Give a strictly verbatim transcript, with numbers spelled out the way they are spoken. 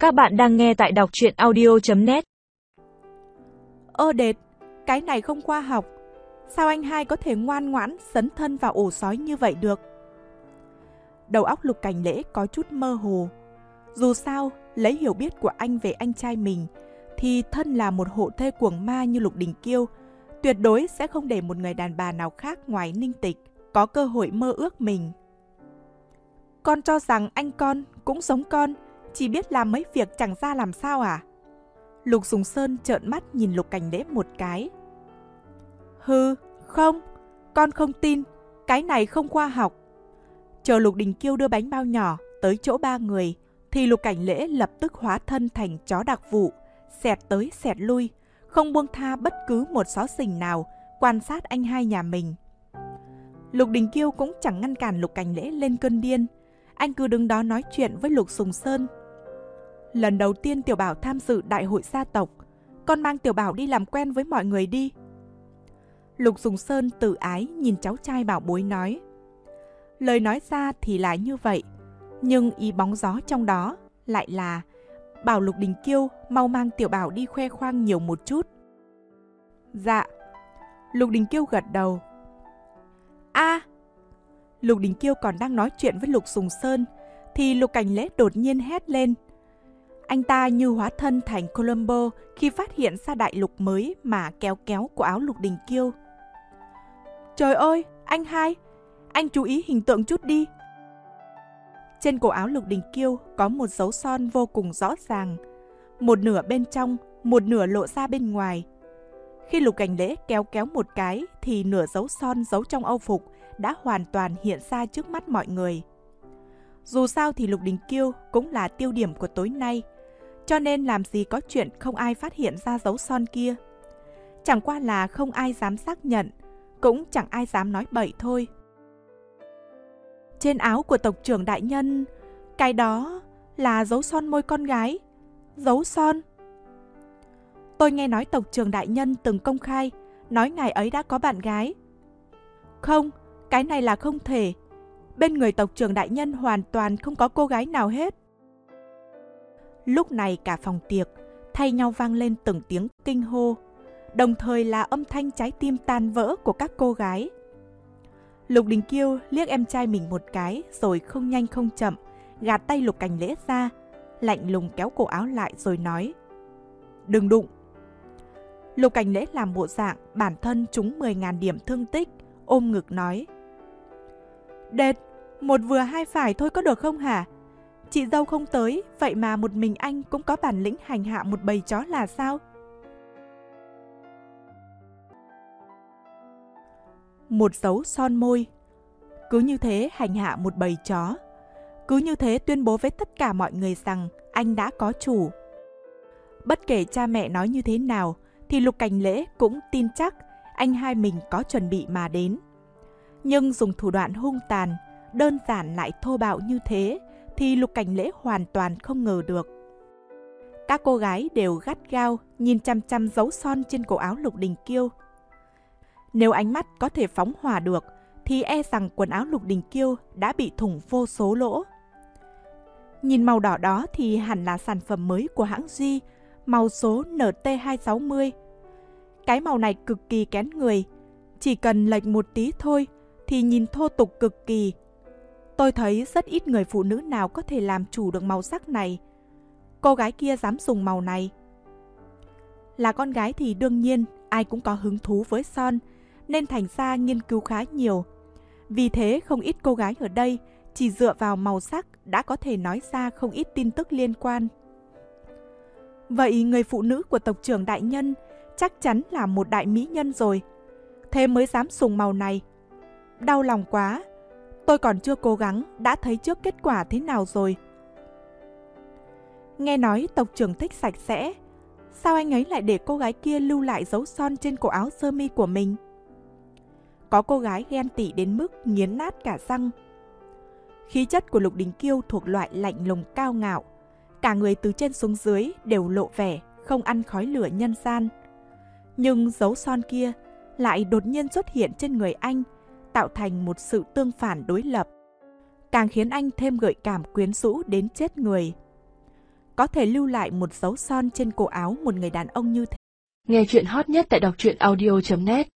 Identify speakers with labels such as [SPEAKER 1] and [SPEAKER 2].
[SPEAKER 1] Các bạn đang nghe tại đọc truyện audio chấm net.
[SPEAKER 2] Ơ đệt, cái này không khoa học. Sao anh hai có thể ngoan ngoãn dấn thân vào ổ sói như vậy được? Đầu óc Lục Cảnh Lễ có chút mơ hồ. Dù sao, lấy hiểu biết của anh về anh trai mình, thì thân là một hộ thê cuồng ma như Lục Đình Kiêu, tuyệt đối sẽ không để một người đàn bà nào khác ngoài Ninh Tịch có cơ hội mơ ước mình. Con cho rằng anh con cũng giống con, chỉ biết làm mấy việc chẳng ra làm sao à? Lục Sùng Sơn trợn mắt nhìn Lục Cảnh Lễ một cái. Hừ, không, con không tin, cái này không khoa học. Chờ Lục Đình Kiêu đưa bánh bao nhỏ tới chỗ ba người, thì Lục Cảnh Lễ lập tức hóa thân thành chó đặc vụ, xẹt tới xẹt lui, không buông tha bất cứ một xó xỉnh nào quan sát anh hai nhà mình. Lục Đình Kiêu cũng chẳng ngăn cản Lục Cảnh Lễ lên cơn điên, anh cứ đứng đó nói chuyện với Lục Sùng Sơn. Lần đầu tiên Tiểu Bảo tham dự đại hội gia tộc, con mang Tiểu Bảo đi làm quen với mọi người đi. Lục Sùng Sơn tự ái nhìn cháu trai bảo bối nói. Lời nói ra thì là như vậy, nhưng ý bóng gió trong đó lại là bảo Lục Đình Kiêu mau mang Tiểu Bảo đi khoe khoang nhiều một chút. Dạ. Lục Đình Kiêu gật đầu. A! À, Lục Đình Kiêu còn đang nói chuyện với Lục Sùng Sơn, thì Lục Cảnh Lễ đột nhiên hét lên. Anh ta như hóa thân thành Columbo khi phát hiện ra đại lục mới mà kéo kéo của áo Lục Đình Kiêu. Trời ơi, anh hai, anh chú ý hình tượng chút đi. Trên cổ áo Lục Đình Kiêu có một dấu son vô cùng rõ ràng, một nửa bên trong, một nửa lộ ra bên ngoài. Khi Lục Cảnh Lễ kéo kéo một cái thì nửa dấu son giấu trong âu phục đã hoàn toàn hiện ra trước mắt mọi người. Dù sao thì Lục Đình Kiêu cũng là tiêu điểm của tối nay, cho nên làm gì có chuyện không ai phát hiện ra dấu son kia. Chẳng qua là không ai dám xác nhận, cũng chẳng ai dám nói bậy thôi. Trên áo của tộc trưởng đại nhân, cái đó là dấu son môi con gái. Dấu son. Tôi nghe nói tộc trưởng đại nhân từng công khai, nói ngài ấy đã có bạn gái. Không, cái này là không thể. Bên người tộc trưởng đại nhân hoàn toàn không có cô gái nào hết. Lúc này cả phòng tiệc thay nhau vang lên từng tiếng kinh hô, đồng thời là âm thanh trái tim tan vỡ của các cô gái. Lục Đình Kiêu liếc em trai mình một cái rồi không nhanh không chậm gạt tay Lục Cảnh Lễ ra, lạnh lùng kéo cổ áo lại rồi nói. Đừng đụng. Lục Cảnh Lễ làm bộ dạng bản thân trúng mười nghìn điểm thương tích, ôm ngực nói. Đệt, một vừa hai phải thôi có được không hả? Chị dâu không tới, vậy mà một mình anh cũng có bản lĩnh hành hạ một bầy chó là sao? Một dấu son môi. Cứ như thế hành hạ một bầy chó. Cứ như thế tuyên bố với tất cả mọi người rằng anh đã có chủ. Bất kể cha mẹ nói như thế nào, thì Lục Cảnh Lễ cũng tin chắc anh hai mình có chuẩn bị mà đến. Nhưng dùng thủ đoạn hung tàn, đơn giản lại thô bạo như thế, thì Lục Cảnh Lễ hoàn toàn không ngờ được. Các cô gái đều gắt gao nhìn chăm chăm dấu son trên cổ áo Lục Đình Kiêu. Nếu ánh mắt có thể phóng hỏa được, thì e rằng quần áo Lục Đình Kiêu đã bị thủng vô số lỗ. Nhìn màu đỏ đó thì hẳn là sản phẩm mới của hãng Duy, màu số N T hai sáu không. Cái màu này cực kỳ kén người, chỉ cần lệch một tí thôi thì nhìn thô tục cực kỳ. Tôi thấy rất ít người phụ nữ nào có thể làm chủ được màu sắc này. Cô gái kia dám dùng màu này. Là con gái thì đương nhiên ai cũng có hứng thú với son, nên thành ra nghiên cứu khá nhiều. Vì thế không ít cô gái ở đây chỉ dựa vào màu sắc đã có thể nói ra không ít tin tức liên quan. Vậy người phụ nữ của tộc trưởng đại nhân chắc chắn là một đại mỹ nhân rồi. Thế mới dám dùng màu này. Đau lòng quá. Tôi còn chưa cố gắng đã thấy trước kết quả thế nào rồi. Nghe nói tộc trưởng thích sạch sẽ. Sao anh ấy lại để cô gái kia lưu lại dấu son trên cổ áo sơ mi của mình? Có cô gái ghen tị đến mức nghiến nát cả răng. Khí chất của Lục Đình Kiêu thuộc loại lạnh lùng cao ngạo. Cả người từ trên xuống dưới đều lộ vẻ không ăn khói lửa nhân gian. Nhưng dấu son kia lại đột nhiên xuất hiện trên người anh, tạo thành một sự tương phản đối lập, càng khiến anh thêm gợi cảm quyến rũ đến chết người. có thể lưu lại một dấu son trên cổ áo một người đàn ông như thế.
[SPEAKER 1] Nghe chuyện hot nhất tại đọc truyện audio chấm net